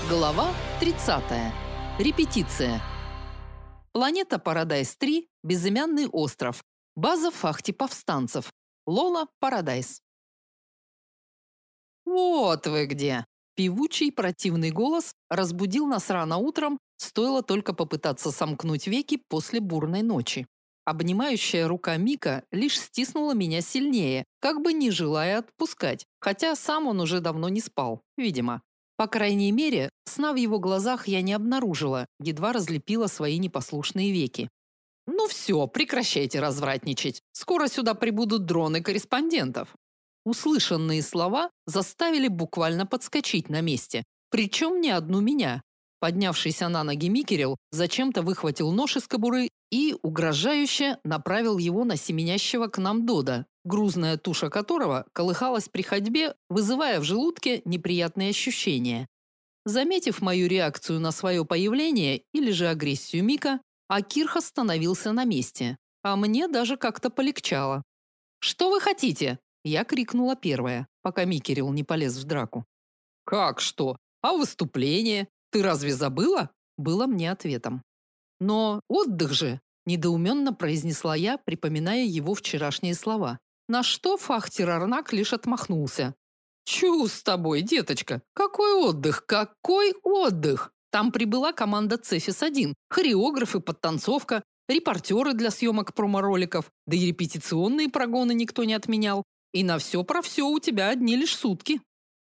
Глава 30. Репетиция. Планета Парадайз-3, безымянный остров. База в вахте повстанцев. Лола Парадайз. Вот вы где. Певучий противный голос разбудил нас рано утром, стоило только попытаться сомкнуть веки после бурной ночи. Обнимающая рука Мика лишь стиснула меня сильнее, как бы не желая отпускать, хотя сам он уже давно не спал, видимо. По крайней мере, сна в его глазах я не обнаружила, едва разлепила свои непослушные веки. Ну все, прекращайте развратничать. Скоро сюда прибудут дроны корреспондентов. Услышанные слова заставили буквально подскочить на месте, причем не одну меня. Поднявшийся на ноги Микерил зачем-то выхватил нож из кобуры и угрожающе направил его на семенящего к нам Дода, грузная туша которого колыхалась при ходьбе, вызывая в желудке неприятные ощущения. Заметив мою реакцию на свое появление или же агрессию Мика, Акирх остановился на месте, а мне даже как-то полегчало. «Что вы хотите?» – я крикнула первая, пока Микерил не полез в драку. «Как что? А выступление? Ты разве забыла?» – было мне ответом. «Но отдых же!» – недоуменно произнесла я, припоминая его вчерашние слова. На что Фахтир Арнак лишь отмахнулся. «Чу с тобой, деточка! Какой отдых? Какой отдых? Там прибыла команда Цефис-1, хореографы, подтанцовка, репортеры для съемок промо-роликов, да и репетиционные прогоны никто не отменял. И на все про все у тебя одни лишь сутки».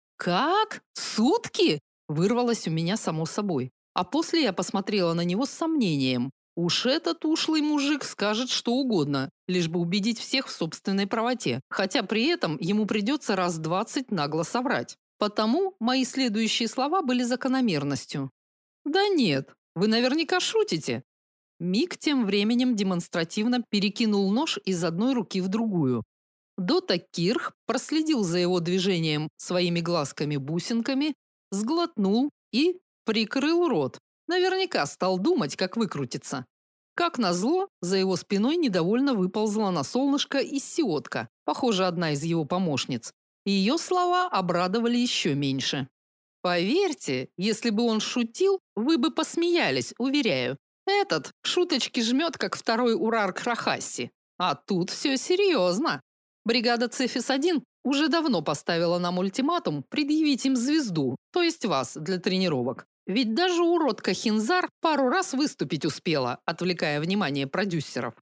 «Как? Сутки?» – вырвалось у меня само собой. А после я посмотрела на него с сомнением. Уж этот ушлый мужик скажет что угодно, лишь бы убедить всех в собственной правоте, хотя при этом ему придется раз 20 нагло соврать. Потому мои следующие слова были закономерностью. «Да нет, вы наверняка шутите». Мик тем временем демонстративно перекинул нож из одной руки в другую. Дота Кирх проследил за его движением своими глазками-бусинками, сглотнул и прикрыл рот. Наверняка стал думать, как выкрутиться. Как назло, за его спиной недовольно выползла на солнышко Иссиотка, похоже, одна из его помощниц. Ее слова обрадовали еще меньше. Поверьте, если бы он шутил, вы бы посмеялись, уверяю. Этот шуточки жмет, как второй Урар Крахасси. А тут все серьезно. Бригада Цефис-1 уже давно поставила нам ультиматум предъявить им звезду, то есть вас, для тренировок. Ведь даже уродка Хинзар пару раз выступить успела, отвлекая внимание продюсеров.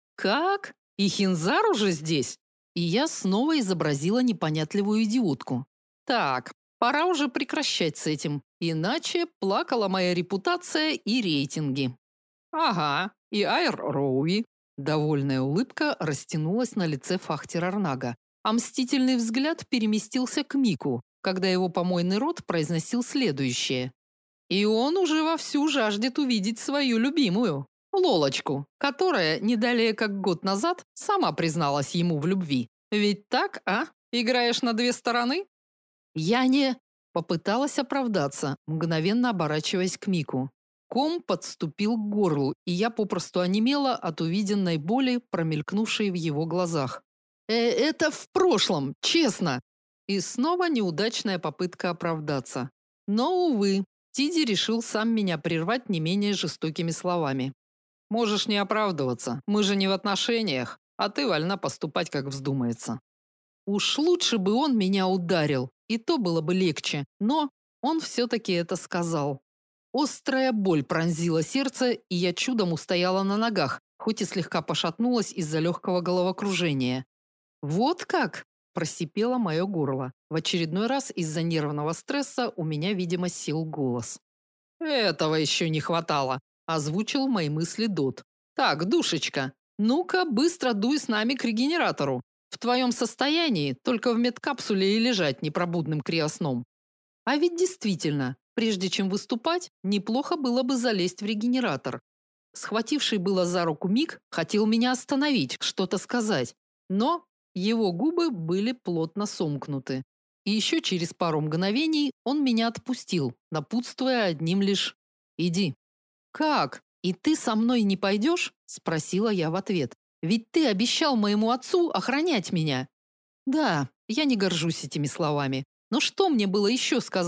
Как? И Хинзар уже здесь? И я снова изобразила непонятливую идиотку. Так, пора уже прекращать с этим, иначе плакала моя репутация и рейтинги. Ага, и Айр Роуи. Довольная улыбка растянулась на лице Фахтира Арнага, а мстительный взгляд переместился к Мику, когда его помойный рот произносил следующее. И он уже вовсю жаждет увидеть свою любимую, Лолочку, которая не далее как год назад сама призналась ему в любви. Ведь так, а? Играешь на две стороны? Я не... Попыталась оправдаться, мгновенно оборачиваясь к Мику. Ком подступил к горлу, и я попросту онемела от увиденной боли, промелькнувшей в его глазах. Это в прошлом, честно. И снова неудачная попытка оправдаться. Но, увы, Тиди решил сам меня прервать не менее жестокими словами. «Можешь не оправдываться, мы же не в отношениях, а ты вольна поступать, как вздумается». Уж лучше бы он меня ударил, и то было бы легче, но он все-таки это сказал. Острая боль пронзила сердце, и я чудом устояла на ногах, хоть и слегка пошатнулась из-за легкого головокружения. «Вот как?» – просипело мое горло. В очередной раз из-за нервного стресса у меня, видимо, сел голос. «Этого еще не хватало», – озвучил мои мысли Дот. «Так, душечка, ну-ка быстро дуй с нами к регенератору. В твоем состоянии только в медкапсуле и лежать непробудным криосном». А ведь действительно, прежде чем выступать, неплохо было бы залезть в регенератор. Схвативший было за руку Мик хотел меня остановить, что-то сказать, но его губы были плотно сомкнуты. И еще через пару мгновений он меня отпустил, напутствуя одним лишь «Иди». «Как? И ты со мной не пойдешь?» – спросила я в ответ. «Ведь ты обещал моему отцу охранять меня». Да, я не горжусь этими словами. Но что мне было еще сказать?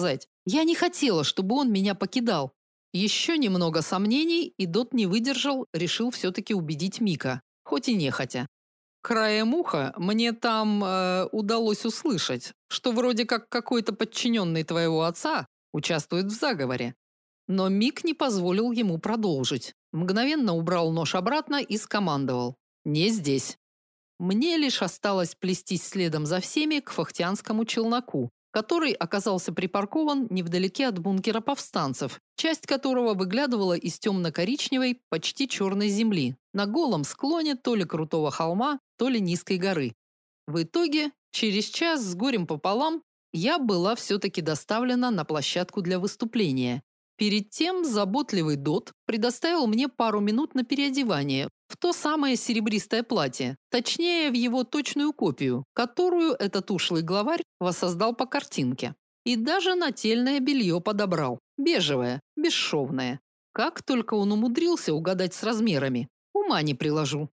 Я не хотела, чтобы он меня покидал. Еще немного сомнений, и Дот не выдержал, решил все-таки убедить Мика, хоть и нехотя. Краем уха мне там удалось услышать, что вроде как какой-то подчиненный твоего отца участвует в заговоре. Но Мик не позволил ему продолжить. Мгновенно убрал нож обратно и скомандовал: «Не здесь». Мне лишь осталось плестись следом за всеми к фахтианскому челноку, который оказался припаркован невдалеке от бункера повстанцев, часть которого выглядывала из темно-коричневой, почти черной земли, на голом склоне то ли крутого холма, то ли низкой горы. В итоге, через час с горем пополам, я была все-таки доставлена на площадку для выступления. Перед тем заботливый Дот предоставил мне пару минут на переодевание в то самое серебристое платье, точнее, в его точную копию, которую этот ушлый главарь воссоздал по картинке. И даже нательное белье подобрал, бежевое, бесшовное. Как только он умудрился угадать с размерами, ума не приложу.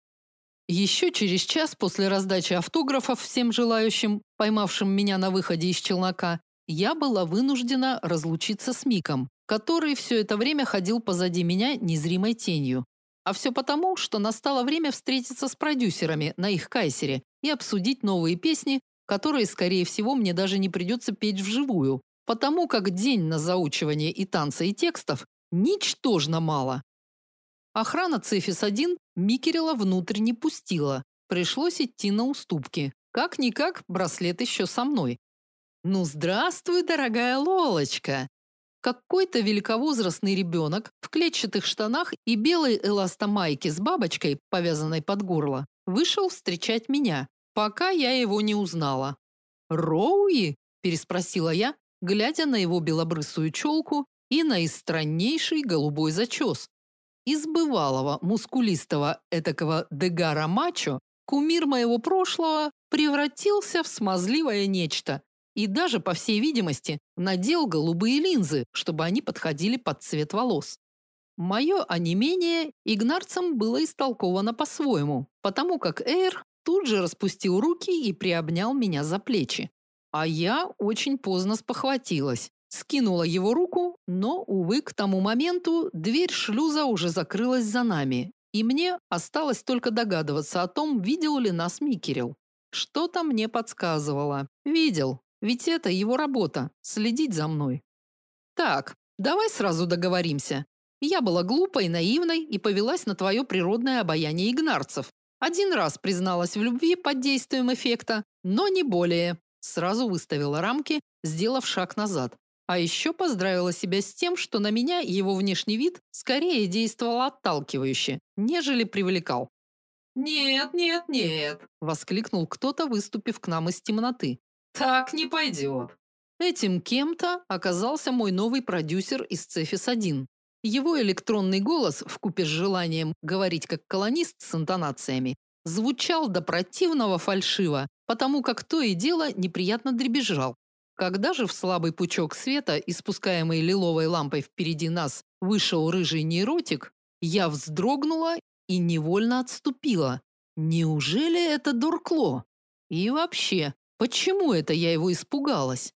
Еще через час после раздачи автографов всем желающим, поймавшим меня на выходе из челнока, я была вынуждена разлучиться с Миком, который все это время ходил позади меня незримой тенью. А все потому, что настало время встретиться с продюсерами на их кайсере и обсудить новые песни, которые, скорее всего, мне даже не придется петь вживую, потому как день на заучивание и танца, и текстов ничтожно мало. Охрана Цефис-1 Микерела внутрь не пустила. Пришлось идти на уступки. Как-никак, браслет еще со мной. Ну, здравствуй, дорогая Лолочка. Какой-то великовозрастный ребенок в клетчатых штанах и белой эластомайке с бабочкой, повязанной под горло, вышел встречать меня, пока я его не узнала. «Роуи?» – переспросила я, глядя на его белобрысую челку и на страннейший голубой зачес. Из бывалого, мускулистого этакого дегара мачо кумир моего прошлого превратился в смазливое нечто и даже, по всей видимости, надел голубые линзы, чтобы они подходили под цвет волос. Мое онемение игнарцем было истолковано по-своему, потому как Эйр тут же распустил руки и приобнял меня за плечи. А я очень поздно спохватилась. Скинула его руку, но, увы, к тому моменту дверь шлюза уже закрылась за нами, и мне осталось только догадываться о том, видел ли нас Микерел. Что-то мне подсказывало. Видел, ведь это его работа – следить за мной. Так, давай сразу договоримся. Я была глупой, наивной и повелась на твое природное обаяние игнарцев. Один раз призналась в любви под действием эффекта, но не более. Сразу выставила рамки, сделав шаг назад. А еще поздравила себя с тем, что на меня его внешний вид скорее действовал отталкивающе, нежели привлекал. «Нет, нет, нет!» – воскликнул кто-то, выступив к нам из темноты. «Так не пойдет!» Этим кем-то оказался мой новый продюсер из Цефис-1. Его электронный голос, вкупе с желанием говорить как колонист с интонациями, звучал до противного фальшиво, потому как то и дело неприятно дребезжал. Когда же в слабый пучок света, испускаемый лиловой лампой впереди нас, вышел рыжий нейротик, я вздрогнула и невольно отступила. Неужели это Дуркло? И вообще, почему это я его испугалась?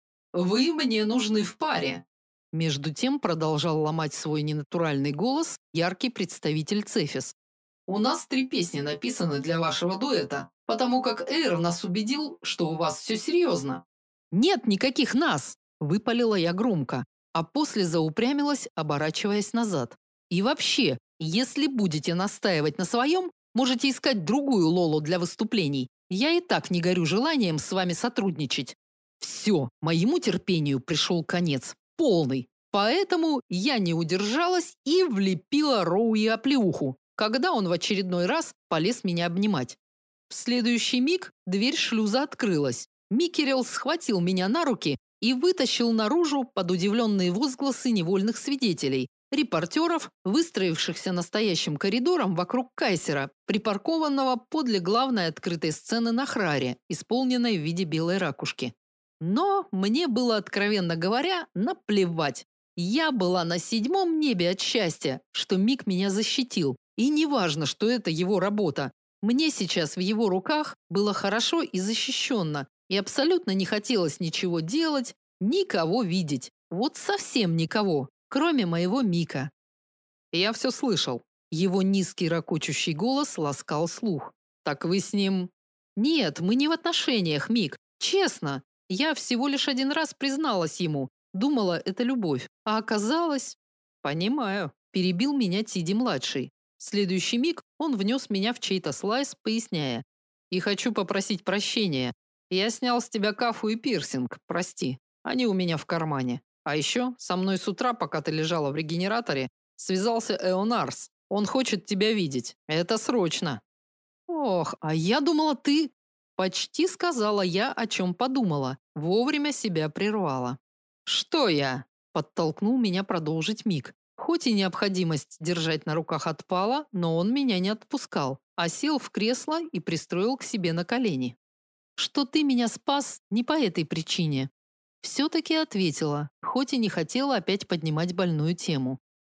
«Вы мне нужны в паре», – между тем продолжал ломать свой ненатуральный голос яркий представитель Цефис. «У нас 3 песни написаны для вашего дуэта, потому как Эйр нас убедил, что у вас все серьезно». «Нет никаких нас!» – выпалила я громко, а после заупрямилась, оборачиваясь назад. «И вообще, если будете настаивать на своем, можете искать другую Лолу для выступлений. Я и так не горю желанием с вами сотрудничать». Все, моему терпению пришел конец, полный. Поэтому я не удержалась и влепила Роуи оплеуху, когда он в очередной раз полез меня обнимать. В следующий миг дверь шлюза открылась. Микерел схватил меня на руки и вытащил наружу под удивленные возгласы невольных свидетелей, репортеров, выстроившихся настоящим коридором вокруг кайсера, припаркованного подле главной открытой сцены на Храре, исполненной в виде белой ракушки. Но мне было, откровенно говоря, наплевать. Я была на 7-м небе от счастья, что Мик меня защитил. И неважно, что это его работа. Мне сейчас в его руках было хорошо и защищенно, и абсолютно не хотелось ничего делать, никого видеть. Вот совсем никого, кроме моего Мика. Я все слышал. Его низкий ракочущий голос ласкал слух. Так вы с ним... Нет, мы не в отношениях, Мик. Честно. Я всего лишь один раз призналась ему. Думала, это любовь. А оказалось... Понимаю. Перебил меня Тиди-младший. В следующий миг он внес меня в чей-то слайс, поясняя. И хочу попросить прощения. Я снял с тебя кафу и пирсинг, прости. Они у меня в кармане. А еще со мной с утра, пока ты лежала в регенераторе, связался Эонарс. Он хочет тебя видеть. Это срочно. Ох, а я думала, ты... Почти сказала я, о чем подумала. Вовремя себя прервала. Что я? Подтолкнул меня продолжить Мик. Хоть и необходимость держать на руках отпала, но он меня не отпускал, а сел в кресло и пристроил к себе на колени. Что ты меня спас не по этой причине. Все-таки ответила, хоть и не хотела опять поднимать больную тему.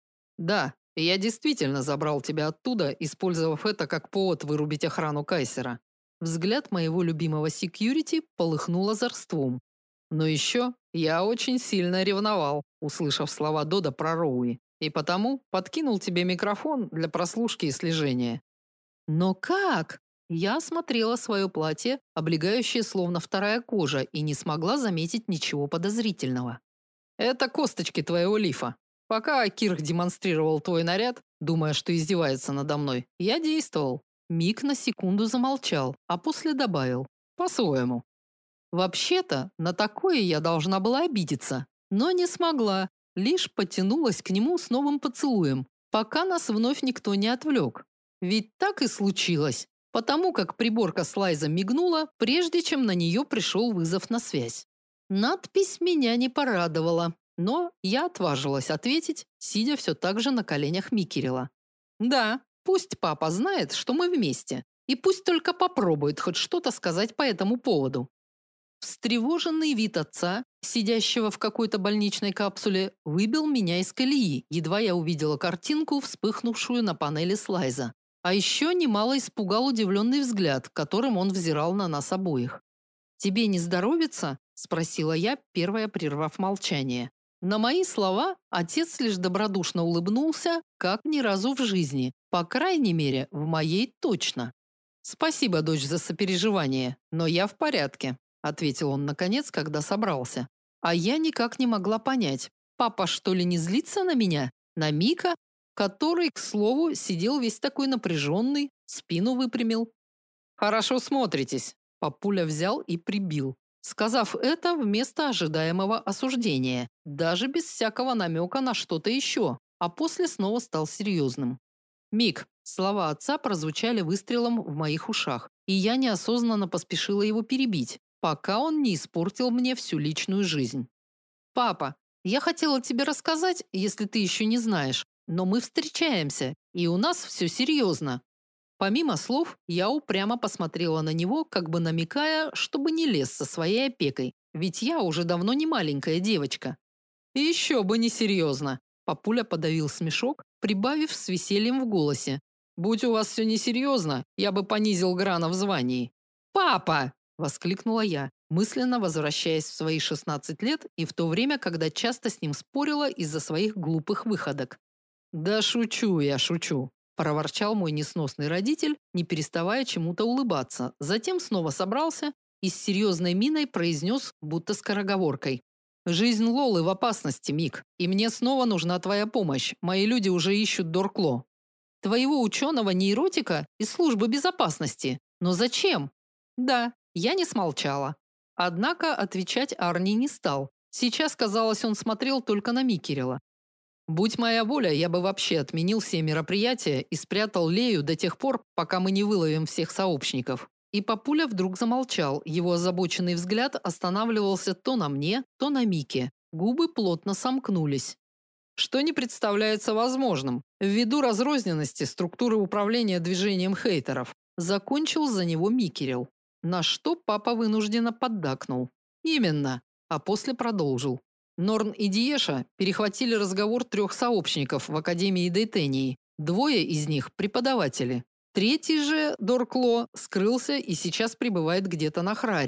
Да, я действительно забрал тебя оттуда, использовав это как повод вырубить охрану Кайсера. Взгляд моего любимого секьюрити полыхнул озорством. Но еще я очень сильно ревновал, услышав слова Дода про Роуи, и потому подкинул тебе микрофон для прослушки и слежения. Но как? Я осмотрела свое платье, облегающее словно вторая кожа, и не смогла заметить ничего подозрительного. Это косточки твоего лифа. Пока Кирх демонстрировал твой наряд, думая, что издевается надо мной, я действовал. Мик на секунду замолчал, а после добавил: по-своему. Вообще-то, на такое я должна была обидеться, но не смогла, лишь потянулась к нему с новым поцелуем, пока нас вновь никто не отвлек. Ведь так и случилось, потому как приборка слайза мигнула, прежде чем на нее пришел вызов на связь. Надпись меня не порадовала, но я отважилась ответить, сидя все так же на коленях Микерила. Да, пусть папа знает, что мы вместе, и пусть только попробует хоть что-то сказать по этому поводу. Встревоженный вид отца, сидящего в какой-то больничной капсуле, выбил меня из колеи, едва я увидела картинку, вспыхнувшую на панели слайза. А еще немало испугал удивленный взгляд, которым он взирал на нас обоих. «Тебе не здоровится?» – спросила я, первая прервав молчание. На мои слова отец лишь добродушно улыбнулся, как ни разу в жизни, по крайней мере, в моей точно. «Спасибо, дочь, за сопереживание, но я в порядке», – ответил он наконец, когда собрался. А я никак не могла понять, папа что ли не злится на меня, на Мика, который, к слову, сидел весь такой напряженный, спину выпрямил. «Хорошо смотритесь», – папуля взял и прибил, сказав это вместо ожидаемого осуждения, даже без всякого намека на что-то еще, а после снова стал серьезным. «Мик», слова отца прозвучали выстрелом в моих ушах, и я неосознанно поспешила его перебить, пока он не испортил мне всю личную жизнь. «Папа, я хотела тебе рассказать, если ты еще не знаешь, но мы встречаемся, и у нас все серьезно». Помимо слов, я упрямо посмотрела на него, как бы намекая, чтобы не лез со своей опекой, ведь я уже давно не маленькая девочка. И еще бы не серьезно. Папуля подавил смешок, прибавив с весельем в голосе. «Будь у вас все несерьезно, я бы понизил Грана в звании». «Папа!» – воскликнула я, мысленно возвращаясь в свои 16 лет и в то время, когда часто с ним спорила из-за своих глупых выходок. «Да шучу я, шучу», – проворчал мой несносный родитель, не переставая чему-то улыбаться, затем снова собрался и с серьезной миной произнес, будто скороговоркой. «Жизнь Лолы в опасности, Мик, и мне снова нужна твоя помощь. Мои люди уже ищут Доркло». «Твоего ученого-нейротика из службы безопасности? Но зачем?» «Да, я не смолчала». Однако отвечать Арни не стал. Сейчас, казалось, он смотрел только на Микерила. «Будь моя воля, я бы вообще отменил все мероприятия и спрятал Лею до тех пор, пока мы не выловим всех сообщников». И папуля вдруг замолчал, его озабоченный взгляд останавливался то на мне, то на Мике. Губы плотно сомкнулись. Что не представляется возможным, ввиду разрозненности структуры управления движением хейтеров. Закончил за него Микерил. На что папа вынужденно поддакнул. Именно. А после продолжил. Норн и Диеша перехватили разговор 3 сообщников в Академии Дейтении. 2 из них – преподаватели. 3 же, Доркло, скрылся и сейчас пребывает где-то на Храре.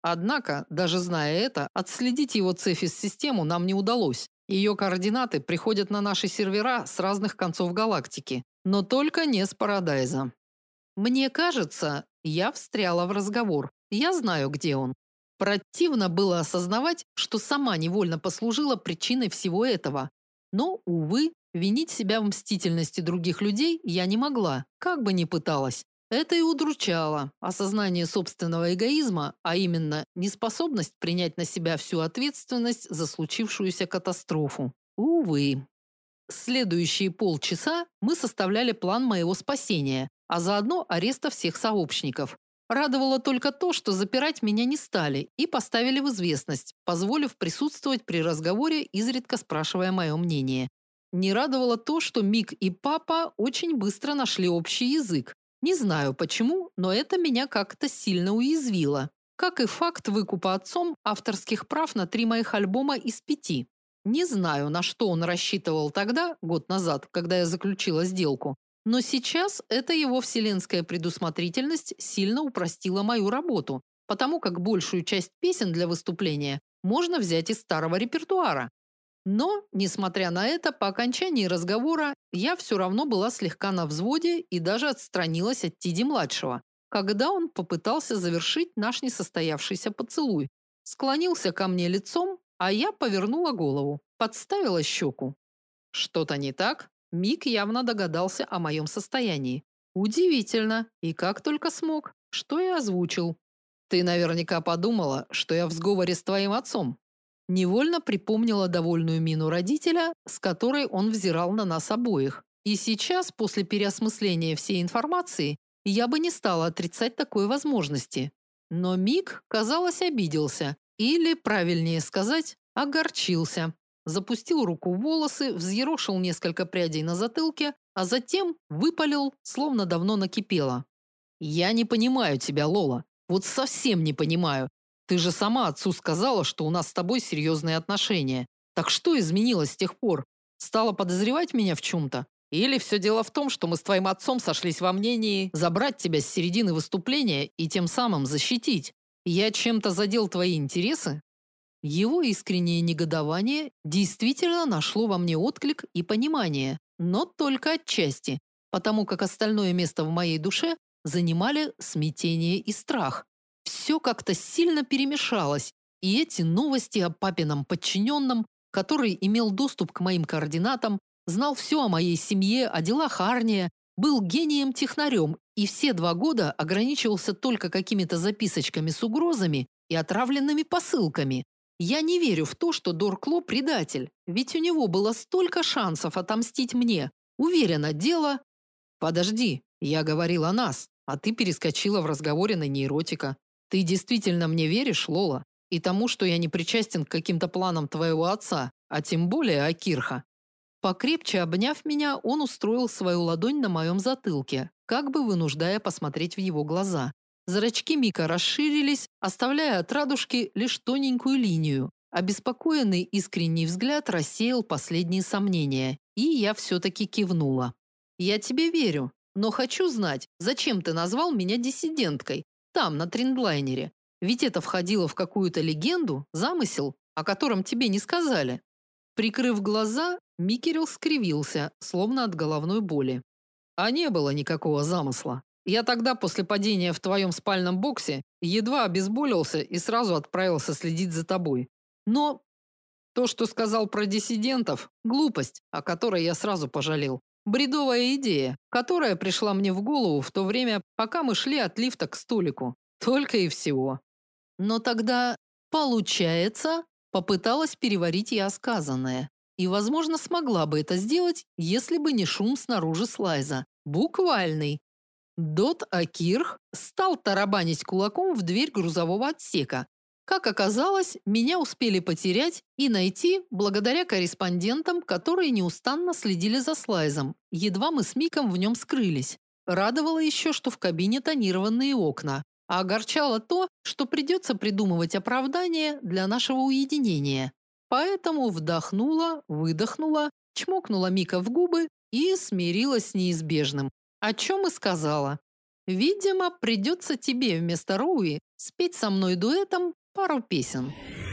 Однако, даже зная это, отследить его Цефис-систему нам не удалось. Ее координаты приходят на наши сервера с разных концов галактики, но только не с Парадайза. Мне кажется, я встряла в разговор. Я знаю, где он. Противно было осознавать, что сама невольно послужила причиной всего этого. Но, увы, винить себя в мстительности других людей я не могла, как бы ни пыталась. Это и удручало. Осознание собственного эгоизма, а именно неспособность принять на себя всю ответственность за случившуюся катастрофу. Увы. Следующие полчаса мы составляли план моего спасения, а заодно ареста всех сообщников. Радовало только то, что запирать меня не стали и поставили в известность, позволив присутствовать при разговоре, изредка спрашивая мое мнение. Не радовало то, что Мик и папа очень быстро нашли общий язык. Не знаю почему, но это меня как-то сильно уязвило. Как и факт выкупа отцом авторских прав на 3 моих альбома из 5. Не знаю, на что он рассчитывал тогда, год назад, когда я заключила сделку, но сейчас эта его вселенская предусмотрительность сильно упростила мою работу, потому как большую часть песен для выступления можно взять из старого репертуара. Но, несмотря на это, по окончании разговора я все равно была слегка на взводе и даже отстранилась от Тиди-младшего, когда он попытался завершить наш несостоявшийся поцелуй. Склонился ко мне лицом, а я повернула голову, подставила щеку. Что-то не так? Мик явно догадался о моем состоянии. Удивительно, и как только смог, что и озвучил. Ты наверняка подумала, что я в сговоре с твоим отцом. Невольно припомнила довольную мину родителя, с которой он взирал на нас обоих. И сейчас, после переосмысления всей информации, я бы не стала отрицать такой возможности. Но Мик, казалось, обиделся, или, правильнее сказать, огорчился. Запустил руку в волосы, взъерошил несколько прядей на затылке, а затем выпалил, словно давно накипело. «Я не понимаю тебя, Лола. Вот совсем не понимаю. Ты же сама отцу сказала, что у нас с тобой серьезные отношения. Так что изменилось с тех пор? Стала подозревать меня в чем-то? Или все дело в том, что мы с твоим отцом сошлись во мнении забрать тебя с середины выступления и тем самым защитить? Я чем-то задел твои интересы?» Его искреннее негодование действительно нашло во мне отклик и понимание, но только отчасти, потому как остальное место в моей душе занимали смятение и страх. Все как-то сильно перемешалось, и эти новости о папином подчиненном, который имел доступ к моим координатам, знал все о моей семье, о делах Арния, был гением-технарем и все 2 года ограничивался только какими-то записочками с угрозами и отравленными посылками. Я не верю в то, что Доркло предатель, ведь у него было столько шансов отомстить мне. Уверена, дело... Подожди, я говорил о нас, а ты перескочила в разговоре на нейротика. Ты действительно мне веришь, Лола? И тому, что я не причастен к каким-то планам твоего отца, а тем более Акирха? Покрепче обняв меня, он устроил свою ладонь на моем затылке, как бы вынуждая посмотреть в его глаза. Зрачки Мика расширились, оставляя от радужки лишь тоненькую линию. Обеспокоенный искренний взгляд рассеял последние сомнения, и я все-таки кивнула. «Я тебе верю, но хочу знать, зачем ты назвал меня диссиденткой, там, на трендлайнере? Ведь это входило в какую-то легенду, замысел, о котором тебе не сказали». Прикрыв глаза, Микерил скривился, словно от головной боли. «А не было никакого замысла. Я тогда после падения в твоем спальном боксе едва обезболился и сразу отправился следить за тобой. Но то, что сказал про диссидентов, глупость, о которой я сразу пожалел. Бредовая идея, которая пришла мне в голову в то время, пока мы шли от лифта к столику. Только и всего. Но тогда, получается, попыталась переварить я сказанное. И, возможно, смогла бы это сделать, если бы не шум снаружи слайза. Буквальный. Дот Акирх стал тарабанить кулаком в дверь грузового отсека. Как оказалось, меня успели потерять и найти благодаря корреспондентам, которые неустанно следили за слайзом. Едва мы с Миком в нем скрылись. Радовало еще, что в кабине тонированные окна. А огорчало то, что придется придумывать оправдание для нашего уединения. Поэтому вдохнула, выдохнула, чмокнула Мика в губы и смирилась с неизбежным. О чем и сказала. Видимо, придется тебе вместо Роуи спеть со мной дуэтом пару песен.